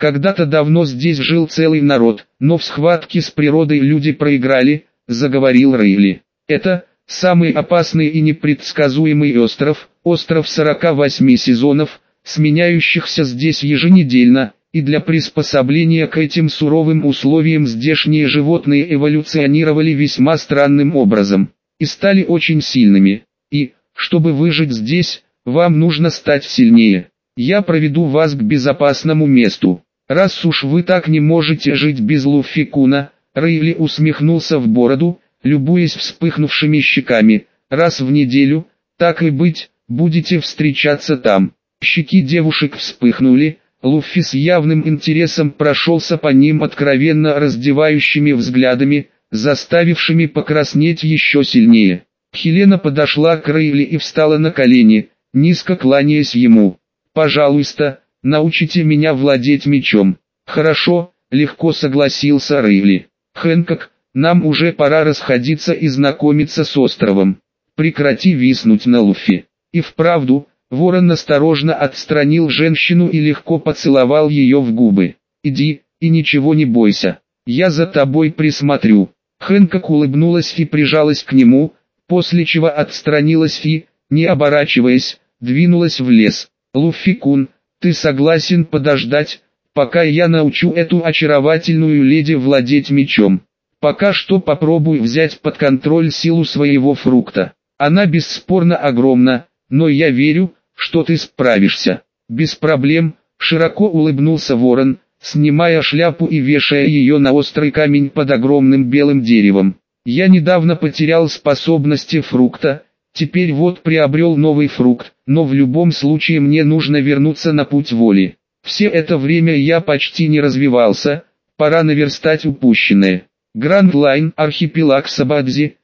Когда-то давно здесь жил целый народ, но в схватке с природой люди проиграли, заговорил Рейли. Это самый опасный и непредсказуемый остров, остров 48 сезонов, сменяющихся здесь еженедельно, и для приспособления к этим суровым условиям здешние животные эволюционировали весьма странным образом, и стали очень сильными. И, чтобы выжить здесь, вам нужно стать сильнее. Я проведу вас к безопасному месту. Раз уж вы так не можете жить без Луффи-куна, Рейли усмехнулся в бороду, любуясь вспыхнувшими щеками, раз в неделю, так и быть, будете встречаться там. Щеки девушек вспыхнули, Луффи с явным интересом прошелся по ним откровенно раздевающими взглядами, заставившими покраснеть еще сильнее. Хелена подошла к Рейли и встала на колени, низко кланяясь ему. «Пожалуйста, научите меня владеть мечом». «Хорошо», — легко согласился Рейли. «Хэнкок, нам уже пора расходиться и знакомиться с островом. Прекрати виснуть на Луффи». И вправду, Ворон осторожно отстранил женщину и легко поцеловал ее в губы. «Иди, и ничего не бойся. Я за тобой присмотрю». Хэнкок улыбнулась и прижалась к нему, после чего отстранилась и, не оборачиваясь, двинулась в лес. «Луффи-кун, ты согласен подождать, пока я научу эту очаровательную леди владеть мечом? Пока что попробуй взять под контроль силу своего фрукта. Она бесспорно огромна, но я верю, что ты справишься». «Без проблем», — широко улыбнулся Ворон, снимая шляпу и вешая ее на острый камень под огромным белым деревом. «Я недавно потерял способности фрукта, теперь вот приобрел новый фрукт, но в любом случае мне нужно вернуться на путь воли. Все это время я почти не развивался, пора наверстать упущенное». Гранд Лайн, архипелаг Сабадзи,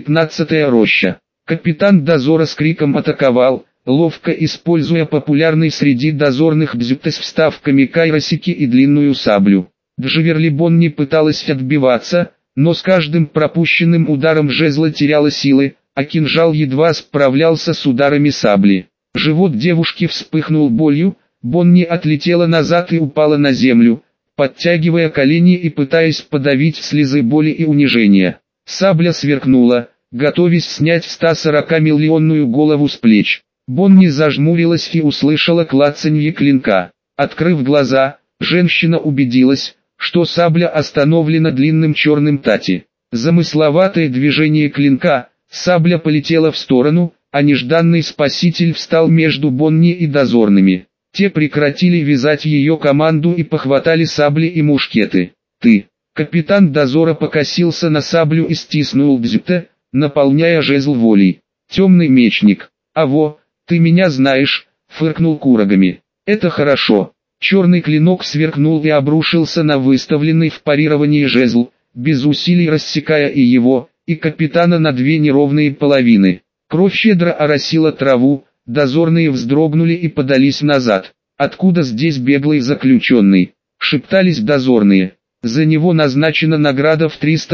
19-я роща. Капитан дозора с криком атаковал, ловко используя популярный среди дозорных дзюта с вставками кайросики и длинную саблю. Джаверли Бонни пыталась отбиваться, но с каждым пропущенным ударом жезла теряла силы, а кинжал едва справлялся с ударами сабли. Живот девушки вспыхнул болью, Бонни отлетела назад и упала на землю, подтягивая колени и пытаясь подавить слезы боли и унижения. Сабля сверкнула, готовясь снять 140-миллионную голову с плеч. Бонни зажмурилась и услышала клацанье клинка. Открыв глаза, женщина убедилась, что сабля остановлена длинным черным тати. Замысловатое движение клинка, сабля полетела в сторону, а нежданный спаситель встал между Бонни и дозорными. Те прекратили вязать ее команду и похватали сабли и мушкеты. «Ты!» Капитан дозора покосился на саблю и стиснул дзюта, наполняя жезл волей. «Темный мечник. Аво, ты меня знаешь», — фыркнул Курагами. «Это хорошо». Черный клинок сверкнул и обрушился на выставленный в парировании жезл, без усилий рассекая и его, и капитана на две неровные половины. Кровь щедро оросила траву, дозорные вздрогнули и подались назад. «Откуда здесь беглый заключенный?» — шептались дозорные. «За него назначена награда в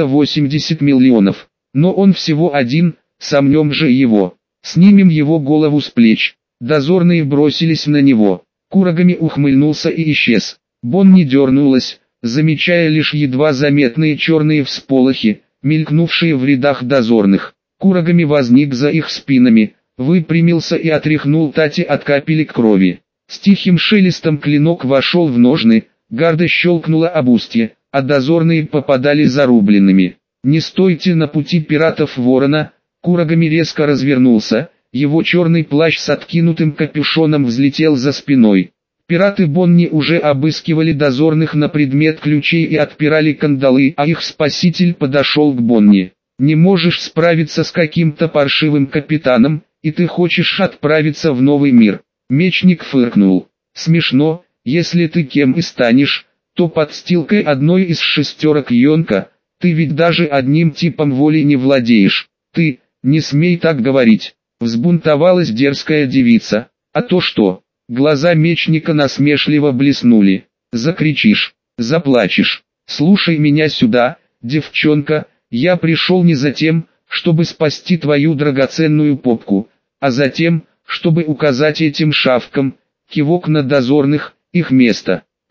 380 миллионов. Но он всего один, сомнем же его. Снимем его голову с плеч». Дозорные бросились на него. Курагами ухмыльнулся и исчез. Бонни дернулась, замечая лишь едва заметные черные всполохи, мелькнувшие в рядах дозорных. Курагами возник за их спинами, выпрямился и отряхнул тати от капелек крови. С тихим шелестом клинок вошел в ножны, гарда щелкнула об устье, а дозорные попадали зарубленными. «Не стойте на пути пиратов Ворона!» Курагами резко развернулся, его черный плащ с откинутым капюшоном взлетел за спиной. Пираты Бонни уже обыскивали дозорных на предмет ключей и отпирали кандалы, а их спаситель подошел к Бонни. «Не можешь справиться с каким-то паршивым капитаном, и ты хочешь отправиться в новый мир». Мечник фыркнул. «Смешно, если ты кем и станешь, то подстилкой одной из шестерок Йонка, ты ведь даже одним типом воли не владеешь. Ты, не смей так говорить». Взбунтовалась дерзкая девица. «А то что?» Глаза мечника насмешливо блеснули. «Закричишь, заплачешь. Слушай меня сюда, девчонка, я пришел не за тем, чтобы спасти твою драгоценную попку, а за тем, чтобы указать этим шавкам, кивок на дозорных, их место.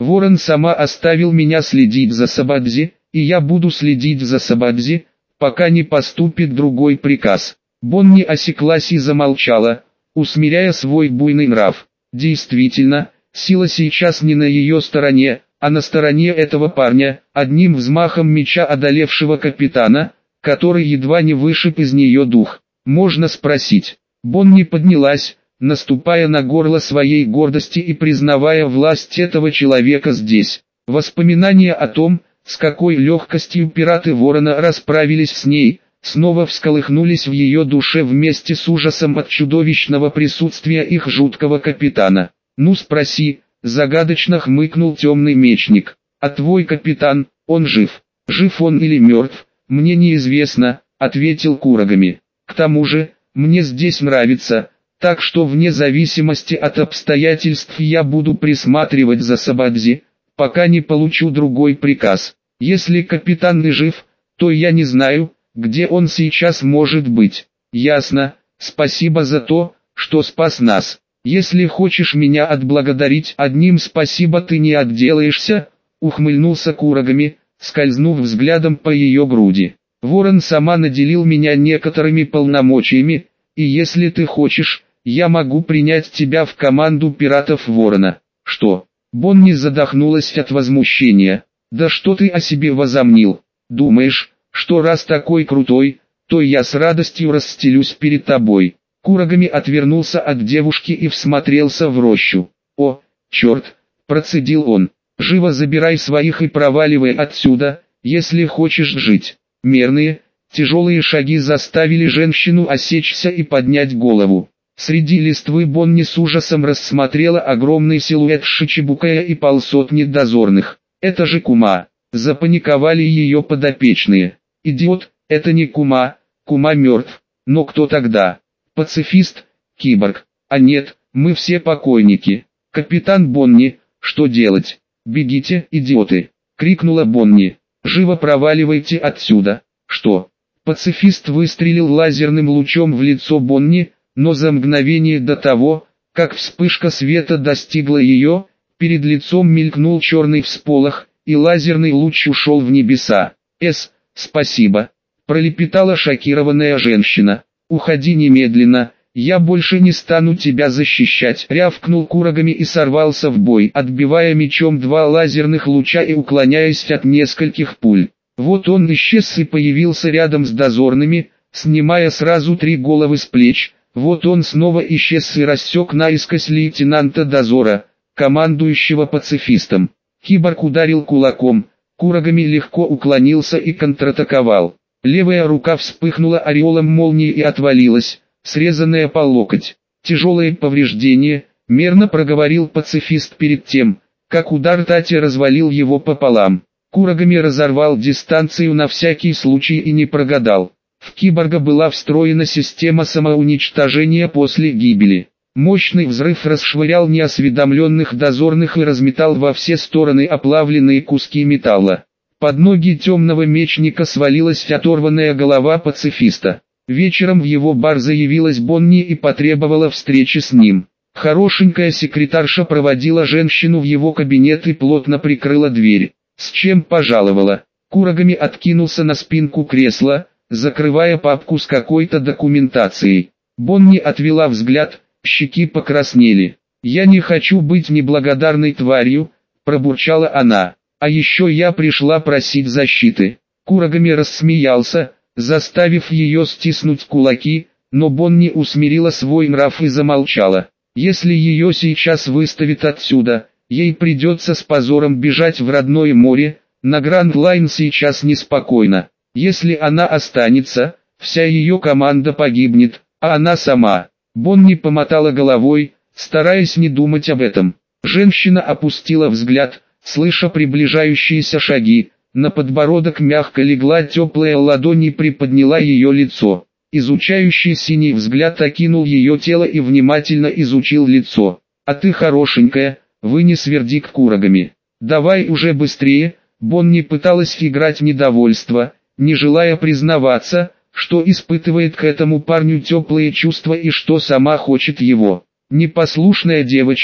Ворон сама оставил меня следить за Сабадзи, и я буду следить за Сабадзи, пока не поступит другой приказ. Бонни осеклась и замолчала, усмиряя свой буйный нрав. Действительно, сила сейчас не на ее стороне, а на стороне этого парня, одним взмахом меча одолевшего капитана, который едва не вышиб из нее дух. Можно спросить. Бонни поднялась, наступая на горло своей гордости и признавая власть этого человека здесь. Воспоминания о том, с какой легкостью пираты Ворона расправились с ней, снова всколыхнулись в ее душе вместе с ужасом от чудовищного присутствия их жуткого капитана. «Ну спроси», — загадочно хмыкнул темный мечник. «А твой капитан, он жив? Жив он или мертв, мне неизвестно», — ответил Курагами. «К тому же, мне здесь нравится, так что вне зависимости от обстоятельств я буду присматривать за Сабадзи, пока не получу другой приказ. Если капитан и жив, то я не знаю, где он сейчас может быть». «Ясно, спасибо за то, что спас нас. Если хочешь меня отблагодарить, одним спасибо ты не отделаешься», — ухмыльнулся Курагами, скользнув взглядом по ее груди. «Ворон сама наделил меня некоторыми полномочиями, и если ты хочешь, я могу принять тебя в команду пиратов Ворона». «Что?» Бонни задохнулась от возмущения. «Да что ты о себе возомнил? Думаешь, что раз такой крутой, то я с радостью расстелюсь перед тобой?» Курагами отвернулся от девушки и всмотрелся в рощу. «О, черт!» – процедил он. «Живо забирай своих и проваливай отсюда, если хочешь жить». Мерные, тяжелые шаги заставили женщину осечься и поднять голову. Среди листвы Бонни с ужасом рассмотрела огромный силуэт Шичибукая и полсотни дозорных. «Это же Кума!» – запаниковали ее подопечные. «Идиот, это не Кума, Кума мертв. Но кто тогда? Пацифист, киборг? А нет, мы все покойники. Капитан Бонни, что делать? Бегите, идиоты!» – крикнула Бонни. «Живо проваливайте отсюда!» «Что?» Пацифист выстрелил лазерным лучом в лицо Бонни, но за мгновение до того, как вспышка света достигла ее, перед лицом мелькнул черный всполох, и лазерный луч ушел в небеса. Спасибо», — пролепетала шокированная женщина. «Уходи немедленно, я больше не стану тебя защищать», — рявкнул Курагами и сорвался в бой, отбивая мечом два лазерных луча и уклоняясь от нескольких пуль. Вот он исчез и появился рядом с дозорными, снимая сразу 3 головы с плеч. Вот он снова исчез и рассек наискось лейтенанта дозора, командующего пацифистом. Киборг ударил кулаком, Курагами легко уклонился и контратаковал. Левая рука вспыхнула ореолом молнии и отвалилась, срезанная по локоть. «Тяжелое повреждение», — мерно проговорил пацифист перед тем, как удар Тати развалил его пополам. Курагами разорвал дистанцию на всякий случай и не прогадал. В киборга была встроена система самоуничтожения после гибели. Мощный взрыв расшвырял неосведомленных дозорных и разметал во все стороны оплавленные куски металла. Под ноги темного мечника свалилась оторванная голова пацифиста. Вечером в его бар заявилась Бонни и потребовала встречи с ним. Хорошенькая секретарша проводила женщину в его кабинет и плотно прикрыла дверь. «С чем пожаловала?» Курагами откинулся на спинку кресла, закрывая папку с какой-то документацией. Бонни отвела взгляд, щеки покраснели. «Я не хочу быть неблагодарной тварью», – пробурчала она. «А еще я пришла просить защиты». Курагами рассмеялся, заставив ее стиснуть кулаки, но Бонни усмирила свой нрав и замолчала. «Если ее сейчас выставят отсюда, ей придется с позором бежать в родное море, на Гранд-Лайн сейчас неспокойно. Если она останется, вся ее команда погибнет, а она сама». Бонни помотала головой, стараясь не думать об этом. Женщина опустила взгляд, слыша приближающиеся шаги, на подбородок мягко легла теплая ладонь и приподняла ее лицо. Изучающий синий взгляд окинул ее тело и внимательно изучил лицо. «А ты хорошенькая», — вынес вердикт Курагами. «Давай уже быстрее», — Бонни пыталась играть недовольство, не желая признаваться, что испытывает к этому парню теплые чувства и что сама хочет его. «Непослушная девочка»,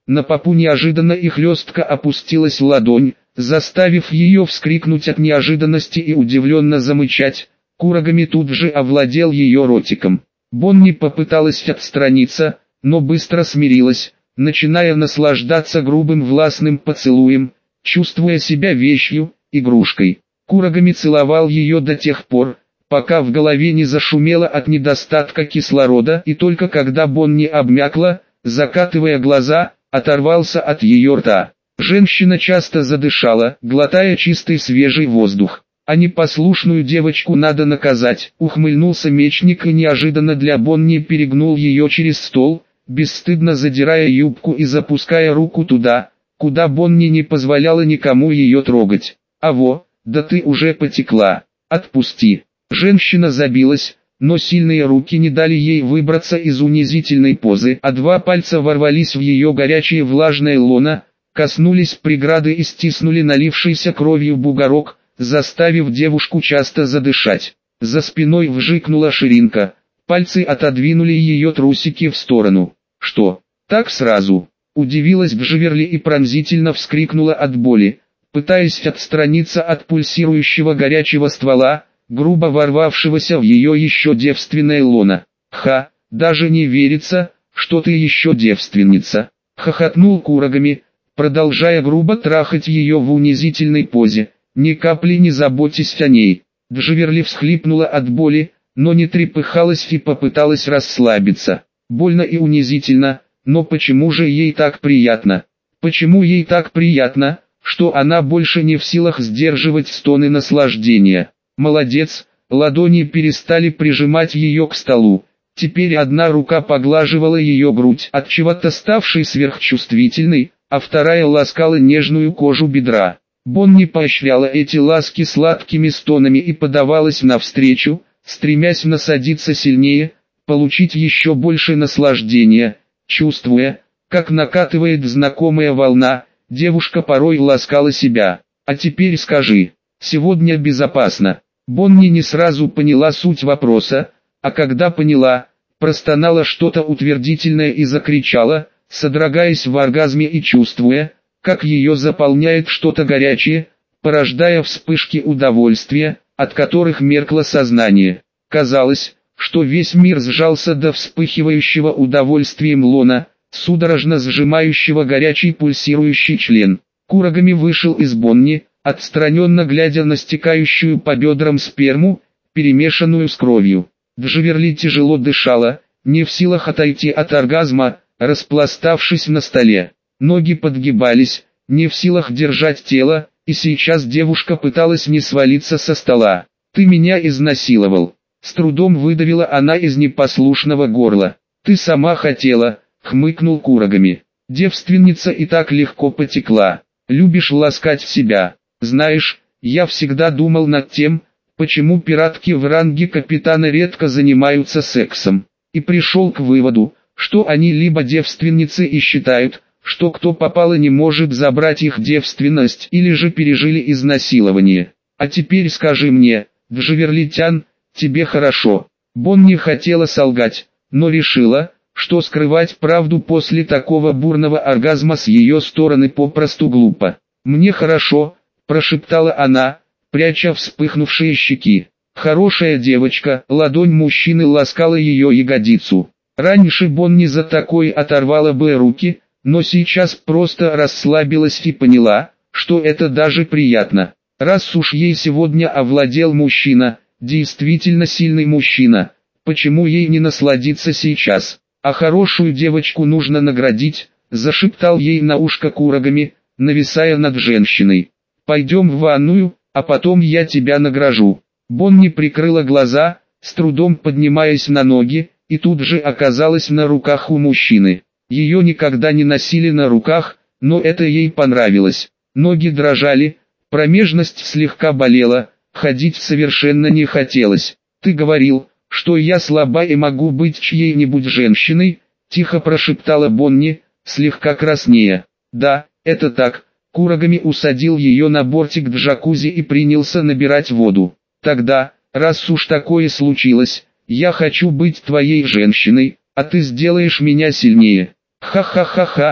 На попу неожиданно и хлестко опустилась ладонь, заставив ее вскрикнуть от неожиданности и удивленно замычать. Курагами тут же овладел ее ротиком. Бонни попыталась отстраниться, но быстро смирилась, начиная наслаждаться грубым властным поцелуем, чувствуя себя вещью, игрушкой. Курагами целовал ее до тех пор, пока в голове не зашумело от недостатка кислорода, и только когда Бонни обмякла, закатывая глаза, оторвался от ее рта. Женщина часто задышала, глотая чистый свежий воздух. А непослушную девочку надо наказать, ухмыльнулся мечник и неожиданно для Бонни перегнул ее через стол, бесстыдно задирая юбку и запуская руку туда, куда Бонни не позволяла никому ее трогать. «Аво, да ты уже потекла, отпусти». Женщина забилась, но сильные руки не дали ей выбраться из унизительной позы, а два пальца ворвались в ее горячее влажное лоно, коснулись преграды и стиснули налившийся кровью бугорок, заставив девушку часто задышать. За спиной вжикнула ширинка, пальцы отодвинули ее трусики в сторону. «Что, так сразу?» – удивилась Бжеверли и пронзительно вскрикнула от боли, пытаясь отстраниться от пульсирующего горячего ствола, грубо ворвавшегося в ее еще девственное лоно. «Ха, даже не верится, что ты еще девственница!» – хохотнул Курагами, продолжая грубо трахать ее в унизительной позе. «Ни капли не заботьтесь о ней». Бжеверли всхлипнула от боли, но не трепыхалась и попыталась расслабиться. Больно и унизительно, но почему же ей так приятно? Почему ей так приятно, что она больше не в силах сдерживать стоны наслаждения? Молодец, ладони перестали прижимать ее к столу. Теперь одна рука поглаживала ее грудь, отчего-то ставшей сверхчувствительной, а вторая ласкала нежную кожу бедра. Бонни поощряла эти ласки сладкими стонами и подавалась навстречу, стремясь насадиться сильнее, получить еще больше наслаждения. Чувствуя, как накатывает знакомая волна, девушка порой ласкала себя. «А теперь скажи, сегодня безопасно?» Бонни не сразу поняла суть вопроса, а когда поняла, простонала что-то утвердительное и закричала, содрогаясь в оргазме и чувствуя, как ее заполняет что-то горячее, порождая вспышки удовольствия, от которых меркло сознание. Казалось, что весь мир сжался до вспыхивающего удовольствием лона, судорожно сжимающего горячий пульсирующий член. Курагами вышел из Бонни, отстраненно глядя на стекающую по бедрам сперму, перемешанную с кровью. Бжеверли тяжело дышала, не в силах отойти от оргазма, распластавшись на столе. Ноги подгибались, не в силах держать тело, и сейчас девушка пыталась не свалиться со стола. «Ты меня изнасиловал», — с трудом выдавила она из непослушного горла. «Ты сама хотела», — хмыкнул Курагами. «Девственница и так легко потекла. Любишь ласкать себя. Знаешь, я всегда думал над тем, почему пиратки в ранге капитана редко занимаются сексом. И пришел к выводу, что они либо девственницы и считают, что кто попало не может забрать их девственность, или же пережили изнасилование. А теперь скажи мне, Бжеверлитян, тебе хорошо?» Бонни хотела солгать, но решила, что скрывать правду после такого бурного оргазма с ее стороны попросту глупо. «Мне хорошо», – прошептала она, пряча вспыхнувшие щеки. Хорошая девочка, ладонь мужчины ласкала ее ягодицу. Раньше Бонни за такой оторвала бы руки, но сейчас просто расслабилась и поняла, что это даже приятно. Раз уж ей сегодня овладел мужчина, действительно сильный мужчина, почему ей не насладиться сейчас? А хорошую девочку нужно наградить, зашептал ей на ушко Курагами, нависая над женщиной. «Пойдем в ванную, а потом я тебя награжу». Бонни прикрыла глаза, с трудом поднимаясь на ноги, и тут же оказалась на руках у мужчины. Ее никогда не носили на руках, но это ей понравилось. Ноги дрожали, промежность слегка болела, ходить совершенно не хотелось. «Ты говорил, что я слаба и могу быть чьей-нибудь женщиной?» – тихо прошептала Бонни, слегка краснея. «Да, это так». Курагами усадил ее на бортик джакузи и принялся набирать воду. «Тогда, раз уж такое случилось, я хочу быть твоей женщиной, а ты сделаешь меня сильнее». «Ха-ха-ха-ха,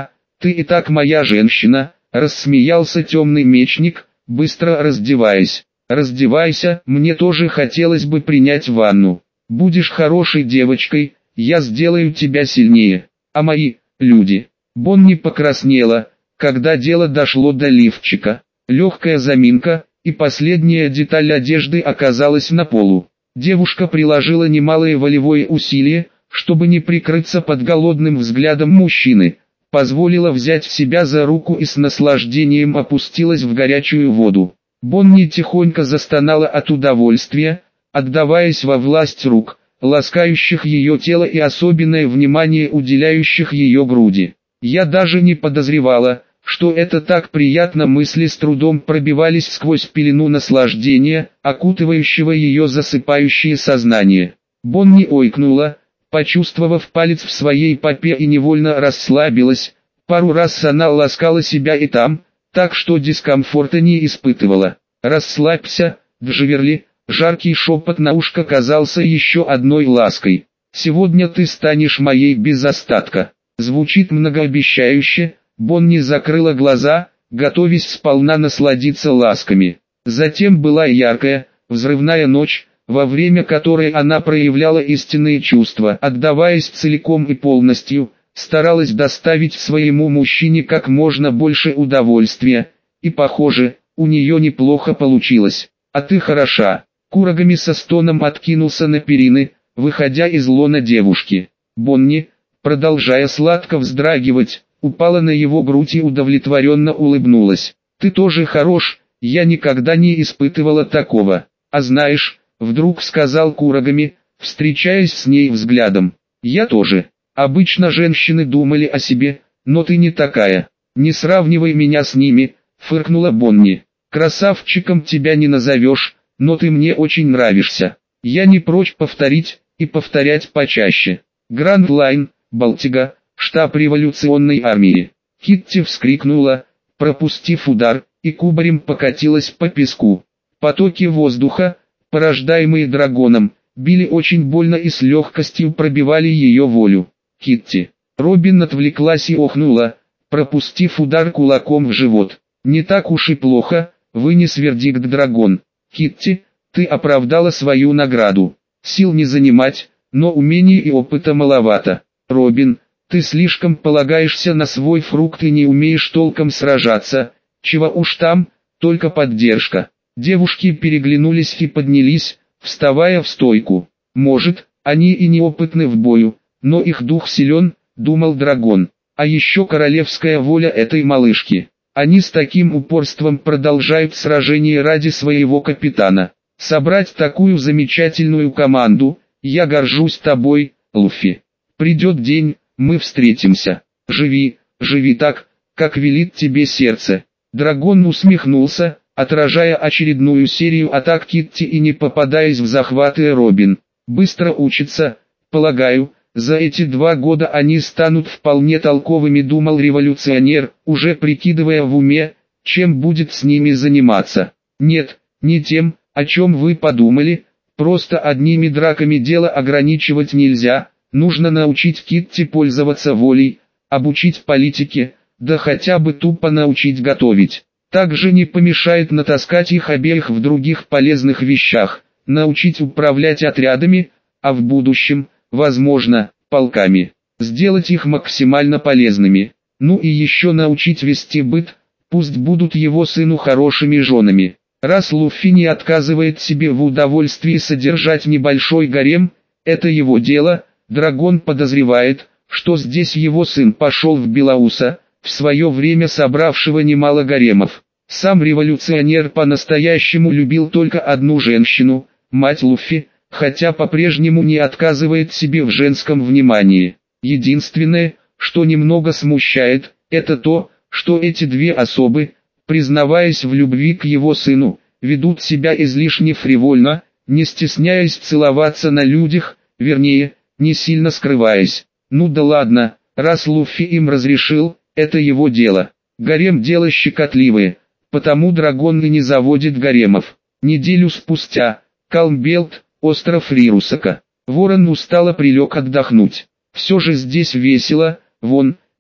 Ты и так моя женщина, рассмеялся темный мечник, быстро раздеваясь. Раздевайся, мне тоже хотелось бы принять ванну. Будешь хорошей девочкой, я сделаю тебя сильнее. А мои люди. Бонни покраснела, когда дело дошло до лифчика. Легкая заминка, и последняя деталь одежды оказалась на полу. Девушка приложила немалое волевое усилие, чтобы не прикрыться под голодным взглядом мужчины. Позволила взять себя за руку и с наслаждением опустилась в горячую воду. Бонни тихонько застонала от удовольствия, отдаваясь во власть рук, ласкающих ее тело и особенное внимание уделяющих ее груди. Я даже не подозревала, что это так приятно, мысли с трудом пробивались сквозь пелену наслаждения, окутывающего ее засыпающее сознание. Бонни ойкнула, почувствовав палец в своей попе, и невольно расслабилась. Пару раз она ласкала себя и там, так что дискомфорта не испытывала. «Расслабься, Дживерли», жаркий шепот на ушко казался еще одной лаской. «Сегодня ты станешь моей без остатка». Звучит многообещающе. Бонни закрыла глаза, готовясь сполна насладиться ласками. Затем была яркая, взрывная ночь, во время которой она проявляла истинные чувства, отдаваясь целиком и полностью, старалась доставить своему мужчине как можно больше удовольствия, и, похоже, у нее неплохо получилось. «А ты хороша». Курагами со стоном откинулся на перины, выходя из лона девушки. Бонни, продолжая сладко вздрагивать, упала на его грудь и удовлетворенно улыбнулась. «Ты тоже хорош, я никогда не испытывала такого. А знаешь», — вдруг сказал Курагами, встречаясь с ней взглядом, «я тоже. Обычно женщины думали о себе, но ты не такая. Не сравнивай меня с ними», — фыркнула Бонни. «Красавчиком тебя не назовешь, но ты мне очень нравишься. Я не прочь повторить, и повторять почаще». Гранд Лайн, Балтига, штаб революционной армии. Китти вскрикнула, пропустив удар, и кубарем покатилась по песку. Потоки воздуха, порождаемые драконом, били очень больно и с легкостью пробивали ее волю. Китти. Робин отвлеклась и охнула, пропустив удар кулаком в живот. «Не так уж и плохо», — вынес вердикт дракон. «Китти, ты оправдала свою награду. Сил не занимать, но умений и опыта маловато. Робин, ты слишком полагаешься на свой фрукт и не умеешь толком сражаться. Чего уж там, только поддержка». Девушки переглянулись и поднялись, вставая в стойку. «Может, они и неопытны в бою, но их дух силен», — думал дракон. «А еще королевская воля этой малышки. Они с таким упорством продолжают сражение ради своего капитана. Собрать такую замечательную команду, я горжусь тобой, Луффи. Придет день, мы встретимся. Живи, живи так, как велит тебе сердце». Дракон усмехнулся, отражая очередную серию атак Китти и не попадаясь в захваты Робин. «Быстро учится, полагаю. За эти 2 года они станут вполне толковыми», — думал революционер, уже прикидывая в уме, чем будет с ними заниматься. «Нет, не тем, о чем вы подумали, просто одними драками дело ограничивать нельзя, нужно научить Китти пользоваться волей, обучить политике, да хотя бы тупо научить готовить. Также не помешает натаскать их обеих в других полезных вещах, научить управлять отрядами, а в будущем, возможно, полками, сделать их максимально полезными. Ну и еще научить вести быт, пусть будут его сыну хорошими женами. Раз Луффи не отказывает себе в удовольствии содержать небольшой гарем, это его дело. Дракон подозревает, что здесь его сын пошел в Белоуса, в свое время собравшего немало гаремов. Сам революционер по-настоящему любил только одну женщину, мать Луффи, хотя по-прежнему не отказывает себе в женском внимании. Единственное, что немного смущает, это то, что эти две особы, признаваясь в любви к его сыну, ведут себя излишне фривольно, не стесняясь целоваться на людях, вернее, не сильно скрываясь. Ну да ладно, раз Луффи им разрешил, это его дело. Гарем дело щекотливое, потому дракон и не заводит гаремов. Неделю спустя, Калмбелт, остров Рирусака. Ворон устало прилег отдохнуть. Все же здесь весело, вон,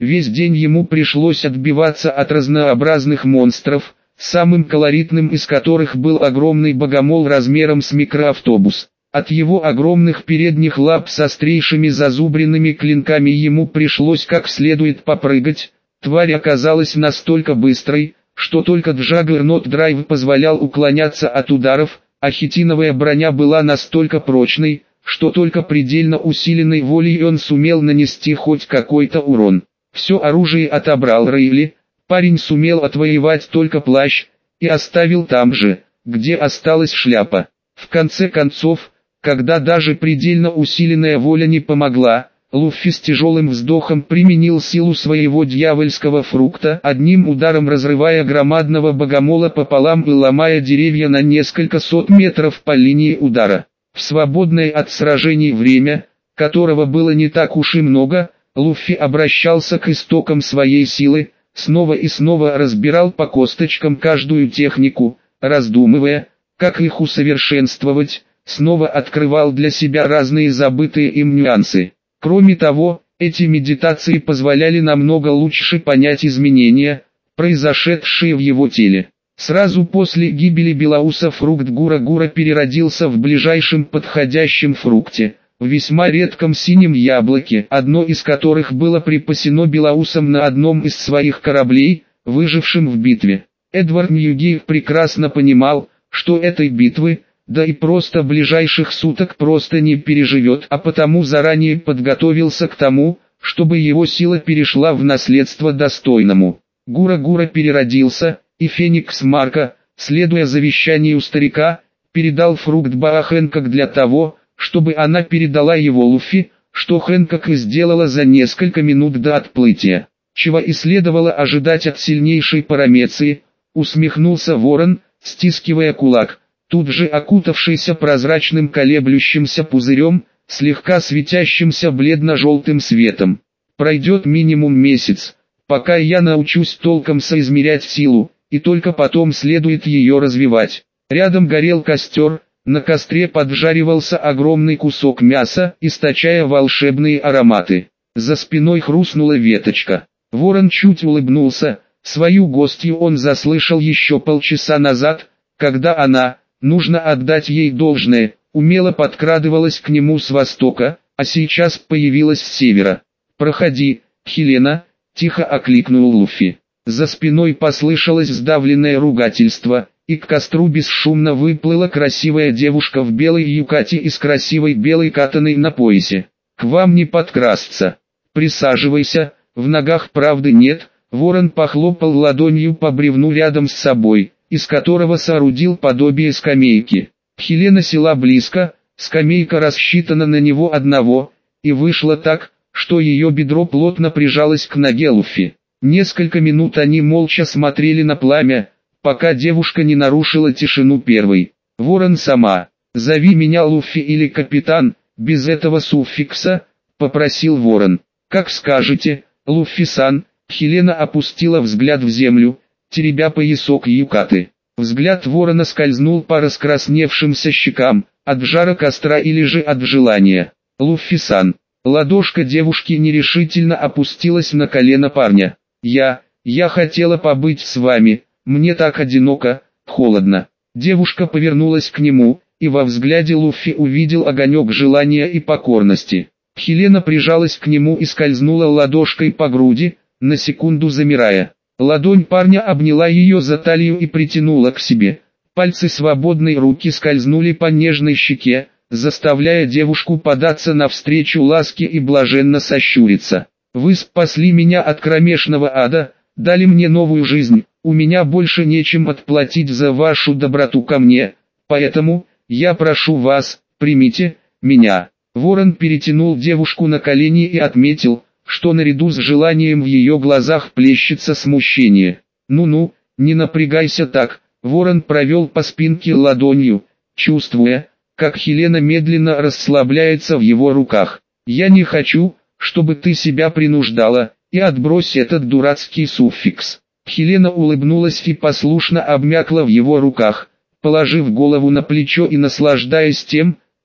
Весь день ему пришлось отбиваться от разнообразных монстров, самым колоритным из которых был огромный богомол размером с микроавтобус. От его огромных передних лап с острейшими зазубренными клинками ему пришлось как следует попрыгать. Тварь оказалась настолько быстрой, что только Джаггернот Драйв позволял уклоняться от ударов, а хитиновая броня была настолько прочной, что только предельно усиленной волей он сумел нанести хоть какой-то урон. Все оружие отобрал Рейли, парень сумел отвоевать только плащ, и оставил там же, где осталась шляпа. В конце концов, когда даже предельно усиленная воля не помогла, Луффи с тяжелым вздохом применил силу своего дьявольского фрукта, одним ударом разрывая громадного богомола пополам и ломая деревья на несколько сот метров по линии удара. В свободное от сражений время, которого было не так уж и много, Луффи обращался к истокам своей силы, снова и снова разбирал по косточкам каждую технику, раздумывая, как их усовершенствовать, снова открывал для себя разные забытые им нюансы. Кроме того, эти медитации позволяли намного лучше понять изменения, произошедшие в его теле. Сразу после гибели Белауса фрукт Гура-Гура переродился в ближайшем подходящем фрукте, в весьма редком синем яблоке, одно из которых было припасено Белаусом на одном из своих кораблей, выжившим в битве. Эдвард Ньюгейв прекрасно понимал, что этой битвы, да и просто ближайших суток просто не переживет, а потому заранее подготовился к тому, чтобы его сила перешла в наследство достойному. Гура-Гура переродился, и Феникс Марка, следуя завещанию старика, передал фрукт Баа Хэнкок для того, чтобы она передала его Луффи, что Хэнкок и сделала за несколько минут до отплытия. Чего и следовало ожидать от сильнейшей парамеции, усмехнулся Ворон, стискивая кулак, тут же окутавшийся прозрачным колеблющимся пузырем, слегка светящимся бледно-желтым светом. Пройдет минимум месяц, пока я научусь толком соизмерять силу, и только потом следует ее развивать. Рядом горел костер, на костре поджаривался огромный кусок мяса, источая волшебные ароматы. За спиной хрустнула веточка. Ворон чуть улыбнулся, свою гостью он заслышал еще полчаса назад, когда она, нужно отдать ей должное, умело подкрадывалась к нему с востока, а сейчас появилась с севера. «Проходи, Хелена», — тихо окликнул Луффи. За спиной послышалось сдавленное ругательство, и к костру бесшумно выплыла красивая девушка в белой юкате и с красивой белой катаной на поясе. «К вам не подкрасться. Присаживайся, в ногах правды нет». Ворон похлопал ладонью по бревну рядом с собой, из которого соорудил подобие скамейки. Хелена села близко, скамейка рассчитана на него одного, и вышло так, что ее бедро плотно прижалось к ноге Луффи. Несколько минут они молча смотрели на пламя, пока девушка не нарушила тишину первой. «Ворон сама, зови меня Луффи или капитан, без этого суффикса», — попросил Ворон. «Как скажете, Луффи-сан». Хелена опустила взгляд в землю, теребя поясок юкаты. Взгляд Ворона скользнул по раскрасневшимся щекам, от жара костра или же от желания. «Луффи-сан». Ладошка девушки нерешительно опустилась на колено парня. Я хотела побыть с вами, мне так одиноко, холодно». Девушка повернулась к нему, и во взгляде Луффи увидел огонек желания и покорности. Хелена прижалась к нему и скользнула ладошкой по груди, на секунду замирая. Ладонь парня обняла ее за талию и притянула к себе. Пальцы свободной руки скользнули по нежной щеке, заставляя девушку податься навстречу ласке и блаженно сощуриться. «Вы спасли меня от кромешного ада, дали мне новую жизнь, у меня больше нечем отплатить за вашу доброту ко мне, поэтому, я прошу вас, примите меня». Ворон перетянул девушку на колени и отметил, что наряду с желанием в ее глазах плещется смущение. «Ну-ну, не напрягайся так», Ворон провел по спинке ладонью, чувствуя, как Хелена медленно расслабляется в его руках. «Я не хочу, чтобы ты себя принуждала, и отбрось этот дурацкий суффикс». Хелена улыбнулась и послушно обмякла в его руках, положив голову на плечо и наслаждаясь тем,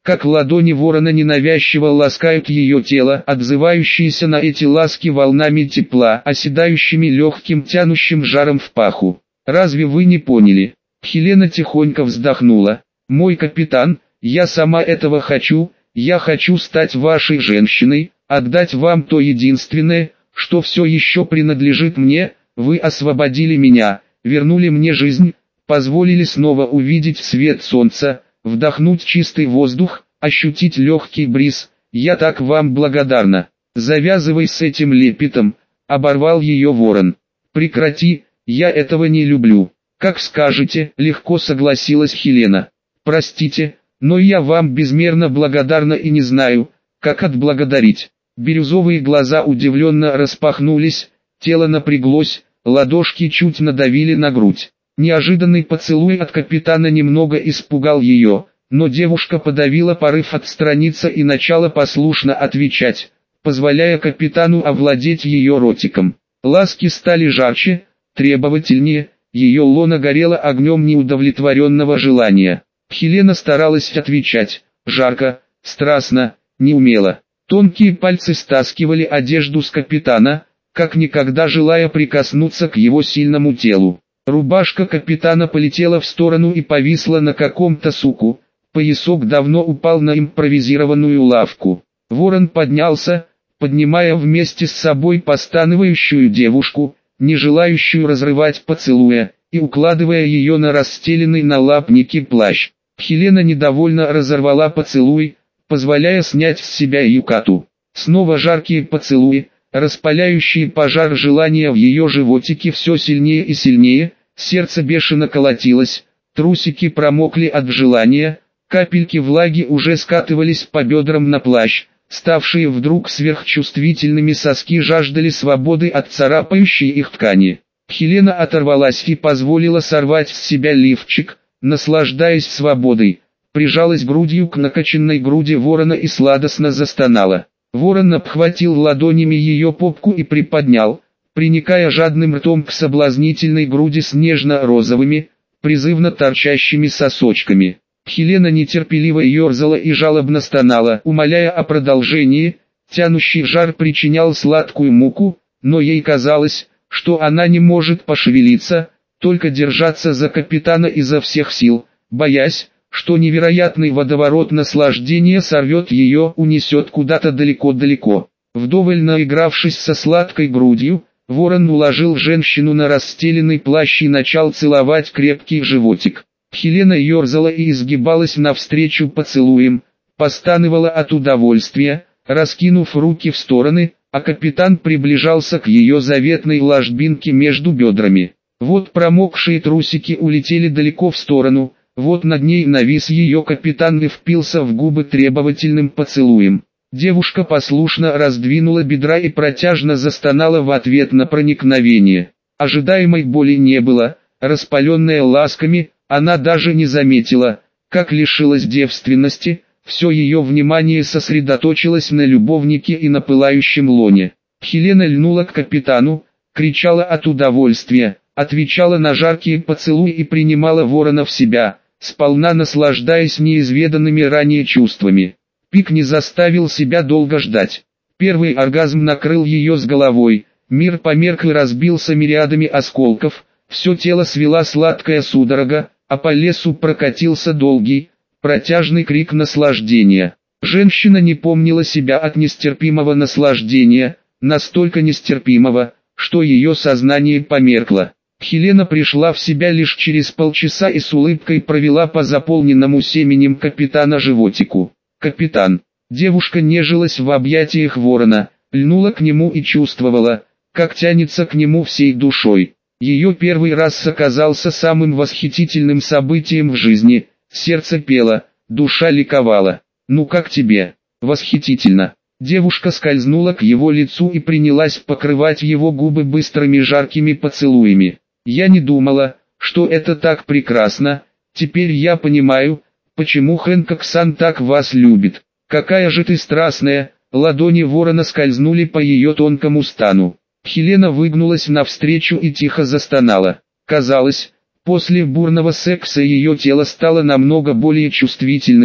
как ладони ворона ненавязчиво ласкают ее тело, отзывающиеся на эти ласки волнами тепла, оседающими легким тянущим жаром в паху. «Разве вы не поняли?» Хелена тихонько вздохнула. «Мой капитан, я сама этого хочу, я хочу стать вашей женщиной, отдать вам то единственное, что все еще принадлежит мне, вы освободили меня, вернули мне жизнь, позволили снова увидеть свет солнца, вдохнуть чистый воздух, ощутить легкий бриз, я так вам благодарна. Завязывай с этим лепетом», — оборвал ее ворон. «Прекрати, я этого не люблю». «Как скажете», — легко согласилась Хелена. «Простите, но я вам безмерно благодарна и не знаю, как отблагодарить». Бирюзовые глаза удивленно распахнулись, тело напряглось, ладошки чуть надавили на грудь. Неожиданный поцелуй от капитана немного испугал ее, но девушка подавила порыв отстраниться и начала послушно отвечать, позволяя капитану овладеть ее ротиком. Ласки стали жарче, требовательнее, ее лона горела огнем неудовлетворенного желания. Хелена старалась отвечать, жарко, страстно, неумело. Тонкие пальцы стаскивали одежду с капитана, как никогда желая прикоснуться к его сильному телу. Рубашка капитана полетела в сторону и повисла на каком-то суку, поясок давно упал на импровизированную лавку. Ворон поднялся, поднимая вместе с собой постанывающую девушку, не желающую разрывать поцелуя, и укладывая ее на расстеленный на лапнике плащ. Хелена недовольно разорвала поцелуй, позволяя снять с себя юкату. Снова жаркие поцелуи, распаляющие пожар желания в ее животике все сильнее и сильнее, сердце бешено колотилось, трусики промокли от желания, капельки влаги уже скатывались по бедрам на плащ, ставшие вдруг сверхчувствительными соски жаждали свободы от царапающей их ткани. Хелена оторвалась и позволила сорвать с себя лифчик, наслаждаясь свободой, прижалась грудью к накачанной груди ворона и сладостно застонала. Ворон обхватил ладонями ее попку и приподнял, приникая жадным ртом к соблазнительной груди с нежно-розовыми, призывно торчащими сосочками. Хелена нетерпеливо ерзала и жалобно стонала, умоляя о продолжении, тянущий жар причинял сладкую муку, но ей казалось, что она не может пошевелиться, только держаться за капитана изо всех сил, боясь, что невероятный водоворот наслаждения сорвет ее, унесет куда-то далеко-далеко. Вдоволь наигравшись со сладкой грудью, ворон уложил женщину на расстеленный плащ и начал целовать крепкий животик. Хелена ерзала и изгибалась навстречу поцелуем, постанывала от удовольствия, раскинув руки в стороны, а капитан приближался к ее заветной ложбинке между бедрами. Вот промокшие трусики улетели далеко в сторону, вот над ней навис ее капитан и впился в губы требовательным поцелуем. Девушка послушно раздвинула бедра и протяжно застонала в ответ на проникновение. Ожидаемой боли не было, распаленная ласками, она даже не заметила, как лишилась девственности, все ее внимание сосредоточилось на любовнике и на пылающем лоне. Хелена льнула к капитану, кричала от удовольствия, отвечала на жаркие поцелуи и принимала ворона в себя, сполна наслаждаясь неизведанными ранее чувствами. Пик не заставил себя долго ждать. Первый оргазм накрыл ее с головой, мир померк и разбился мириадами осколков, все тело свела сладкая судорога, а по лесу прокатился долгий, протяжный крик наслаждения. Женщина не помнила себя от нестерпимого наслаждения, настолько нестерпимого, что ее сознание померкло. Хелена пришла в себя лишь через полчаса и с улыбкой провела по заполненному семенем капитана животику. «Капитан». Девушка нежилась в объятиях ворона, льнула к нему и чувствовала, как тянется к нему всей душой. Ее первый раз оказался самым восхитительным событием в жизни, сердце пело, душа ликовала. «Ну как тебе?» «Восхитительно». Девушка скользнула к его лицу и принялась покрывать его губы быстрыми жаркими поцелуями. «Я не думала, что это так прекрасно, теперь я понимаю, почему Хэнкок-сан так вас любит. Какая же ты страстная!» Ладони ворона скользнули по ее тонкому стану. Хелена выгнулась навстречу и тихо застонала. Казалось, после бурного секса ее тело стало намного более чувствительным,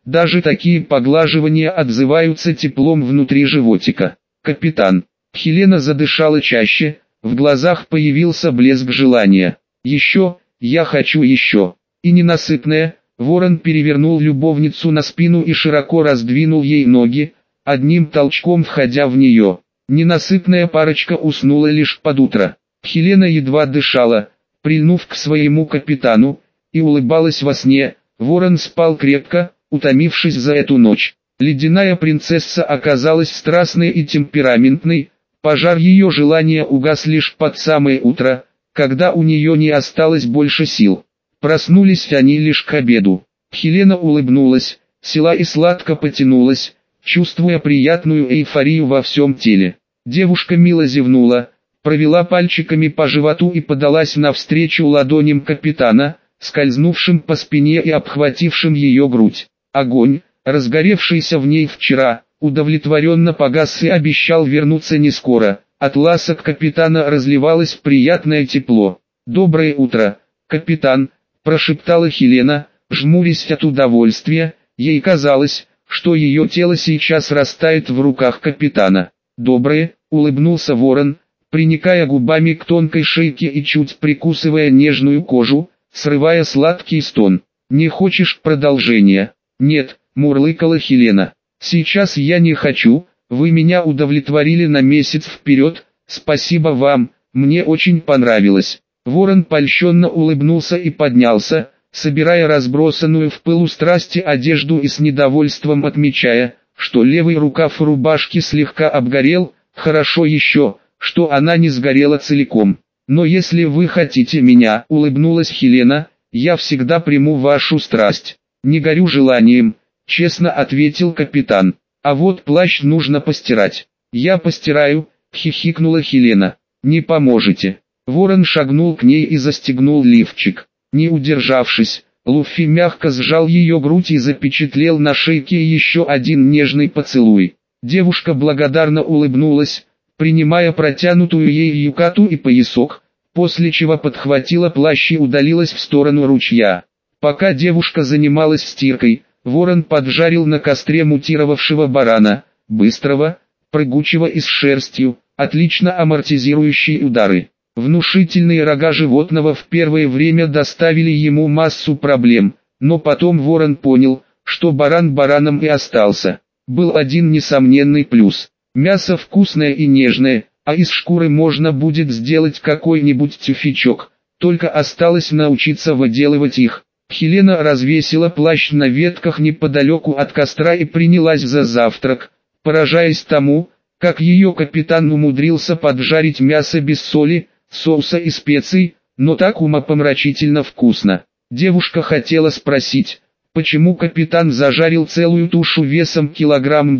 Даже такие поглаживания отзываются теплом внутри животика. Капитан. Хелена задышала чаще, в глазах появился блеск желания. Еще, я хочу еще. И ненасытная, ворон перевернул любовницу на спину и широко раздвинул ей ноги, одним толчком входя в нее. Ненасытная парочка уснула лишь под утро. Хелена едва дышала, прильнув к своему капитану, и улыбалась во сне. Ворон спал крепко, утомившись за эту ночь. Ледяная принцесса оказалась страстной и темпераментной, пожар ее желания угас лишь под самое утро, когда у нее не осталось больше сил. Проснулись они лишь к обеду. Хелена улыбнулась, села и сладко потянулась, чувствуя приятную эйфорию во всем теле. Девушка мило зевнула, провела пальчиками по животу и подалась навстречу ладоням капитана, скользнувшим по спине и обхватившим ее грудь. Огонь, разгоревшийся в ней вчера, удовлетворенно погас и обещал вернуться не скоро. От ласок капитана разливалось приятное тепло. «Доброе утро, капитан», – прошептала Хелена, жмурясь от удовольствия. Ей казалось, что ее тело сейчас растает в руках капитана. «Доброе», – улыбнулся ворон, приникая губами к тонкой шейке и чуть прикусывая нежную кожу, срывая сладкий стон. «Не хочешь продолжения?» «Нет», – мурлыкала Хелена. «Сейчас я не хочу, вы меня удовлетворили на месяц вперед, спасибо вам, мне очень понравилось». Ворон польщенно улыбнулся и поднялся, собирая разбросанную в пылу страсти одежду и с недовольством отмечая, что левый рукав рубашки слегка обгорел, хорошо еще, что она не сгорела целиком. «Но если вы хотите меня», — улыбнулась Хелена, — «я всегда приму вашу страсть». «Не горю желанием», — честно ответил капитан. «А вот плащ нужно постирать». «Я постираю», — хихикнула Хелена. «Не поможете». Ворон шагнул к ней и застегнул лифчик. Не удержавшись, Луффи мягко сжал ее грудь и запечатлел на шейке еще один нежный поцелуй. Девушка благодарно улыбнулась, принимая протянутую ей юкату и поясок, после чего подхватила плащ и удалилась в сторону ручья. Пока девушка занималась стиркой, ворон поджарил на костре мутировавшего барана, быстрого, прыгучего и с шерстью, отлично амортизирующий удары. Внушительные рога животного в первое время доставили ему массу проблем, но потом ворон понял, что баран бараном и остался. Был один несомненный плюс. Мясо вкусное и нежное, а из шкуры можно будет сделать какой-нибудь тюфячок, только осталось научиться выделывать их. Хелена развесила плащ на ветках неподалеку от костра и принялась за завтрак, поражаясь тому, как ее капитан умудрился поджарить мясо без соли, соуса и специй, но так умопомрачительно вкусно. Девушка хотела спросить, почему капитан зажарил целую тушу весом 200 килограмм,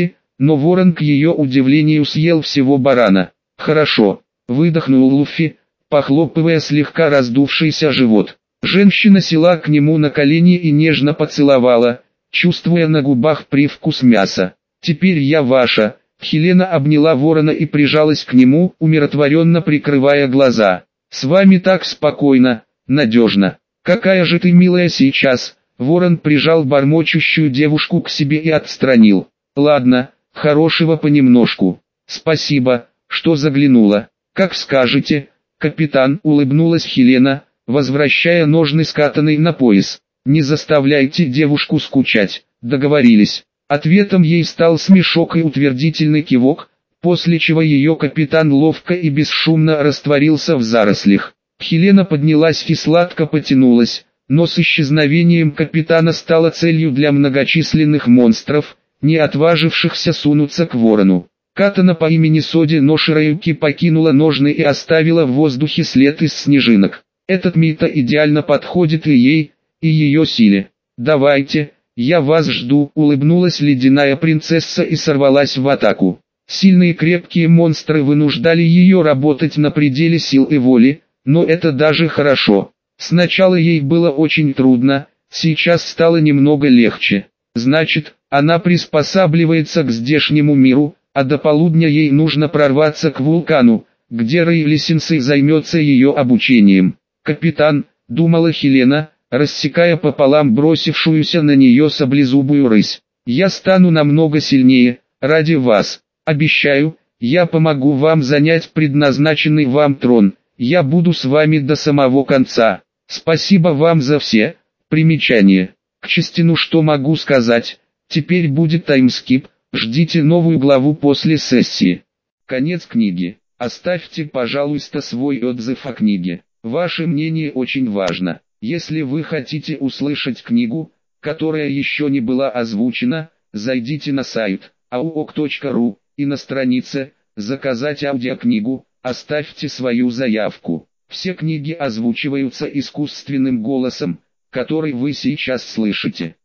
но ворон к ее удивлению съел всего барана. «Хорошо», — выдохнул Луффи, похлопывая слегка раздувшийся живот. Женщина села к нему на колени и нежно поцеловала, чувствуя на губах привкус мяса. «Теперь я ваша». Хелена обняла ворона и прижалась к нему, умиротворенно прикрывая глаза. «С вами так спокойно, надежно. Какая же ты милая сейчас!» Ворон прижал бормочущую девушку к себе и отстранил. «Ладно, хорошего понемножку. Спасибо, что заглянула. Как скажете, капитан», — улыбнулась Хелена, возвращая ножны скатанный на пояс. «Не заставляйте девушку скучать, договорились». Ответом ей стал смешок и утвердительный кивок, после чего ее капитан ловко и бесшумно растворился в зарослях. Хелена поднялась и сладко потянулась, но с исчезновением капитана стала целью для многочисленных монстров, не отважившихся сунуться к ворону. Катана по имени Соди Ношираюки покинула ножны и оставила в воздухе след из снежинок. Этот мита идеально подходит и ей, и ее силе. «Давайте, я вас жду», — улыбнулась ледяная принцесса и сорвалась в атаку. Сильные крепкие монстры вынуждали ее работать на пределе сил и воли, но это даже хорошо. Сначала ей было очень трудно, сейчас стало немного легче. Значит, она приспосабливается к здешнему миру, а до полудня ей нужно прорваться к вулкану, где Рейли-сенсей займется ее обучением. «Капитан», — думала Хелена, рассекая пополам бросившуюся на нее саблезубую рысь. «Я стану намного сильнее, ради вас. Обещаю, я помогу вам занять предназначенный вам трон. Я буду с вами до самого конца. Спасибо вам за все примечания. К честину что могу сказать, теперь будет таймскип, ждите новую главу после сессии». Конец книги. Оставьте, пожалуйста, свой отзыв о книге. Ваше мнение очень важно. Если вы хотите услышать книгу, которая еще не была озвучена, зайдите на сайт auok.ru и на странице «Заказать аудиокнигу» оставьте свою заявку. Все книги озвучиваются искусственным голосом, который вы сейчас слышите.